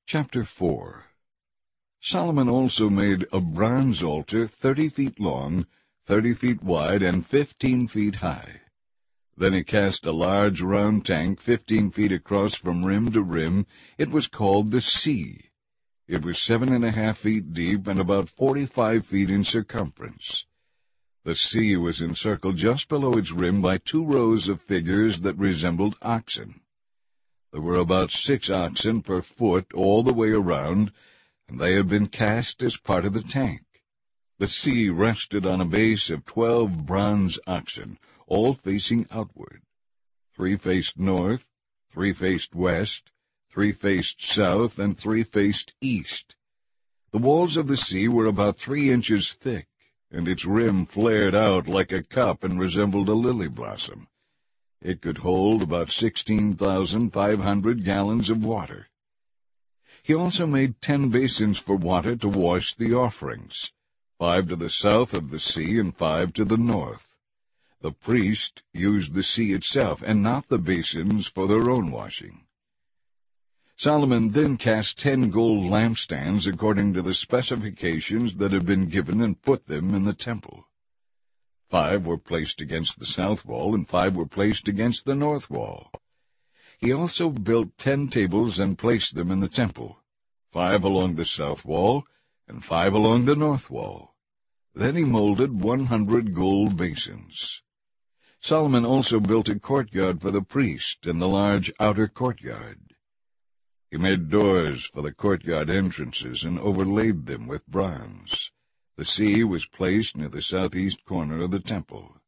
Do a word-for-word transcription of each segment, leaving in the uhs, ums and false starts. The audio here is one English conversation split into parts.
Chapter four. Solomon also made a bronze altar thirty feet long, thirty feet wide, and fifteen feet high. Then he cast a large round tank fifteen feet across from rim to rim. It was called the Sea. It was seven and a half feet deep and about forty-five feet in circumference. The sea was encircled just below its rim by two rows of figures that resembled oxen. There were about six oxen per foot all the way around, and they had been cast as part of the tank. The sea rested on a base of twelve bronze oxen, all facing outward. Three faced north, three faced west, three faced south, and three faced east. The walls of the sea were about three inches thick, and its rim flared out like a cup and resembled a lily blossom. It could hold about sixteen thousand five hundred gallons of water. He also made ten basins for water to wash the offerings, five to the south of the sea and five to the north. The priest used the sea itself, and not the basins, for their own washing. Solomon then cast ten gold lampstands according to the specifications that had been given, and put them in the temple. Five were placed against the south wall, and five were placed against the north wall. He also built ten tables and placed them in the temple, five along the south wall, and five along the north wall. Then he molded one hundred gold basins. Solomon also built a courtyard for the priest in the large outer courtyard. He made doors for the courtyard entrances and overlaid them with bronze. The sea was placed near the southeast corner of the temple.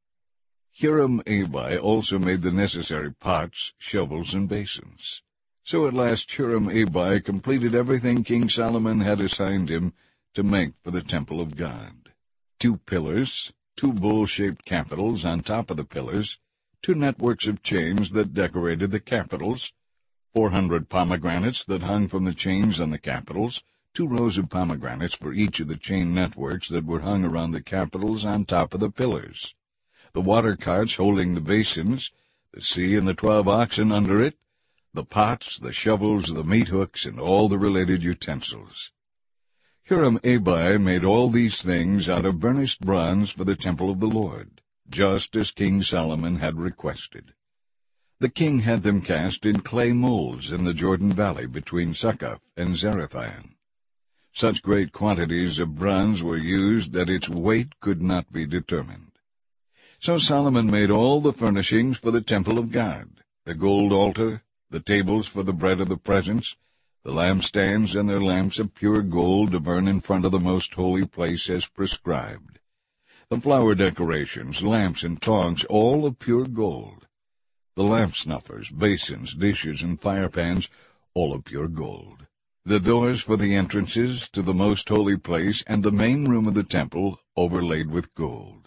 Huram-Abi also made the necessary pots, shovels, and basins. So at last Huram-Abi completed everything King Solomon had assigned him to make for the temple of God. Two pillars, two bowl-shaped capitals on top of the pillars, two networks of chains that decorated the capitals, four hundred pomegranates that hung from the chains on the capitals, two rows of pomegranates for each of the chain networks that were hung around the capitals on top of the pillars, the water carts holding the basins, the sea and the twelve oxen under it, the pots, the shovels, the meat hooks, and all the related utensils. Huram-Abi made all these things out of burnished bronze for the temple of the Lord, just as King Solomon had requested. The king had them cast in clay molds in the Jordan Valley between Succoth and Zarethan. Such great quantities of bronze were used that its weight could not be determined. So Solomon made all the furnishings for the temple of God, the gold altar, the tables for the bread of the presence, the lampstands and their lamps of pure gold to burn in front of the most holy place as prescribed, the flower decorations, lamps, and tongs, all of pure gold, the lamp snuffers, basins, dishes, and firepans, all of pure gold, the doors for the entrances to the most holy place and the main room of the temple overlaid with gold.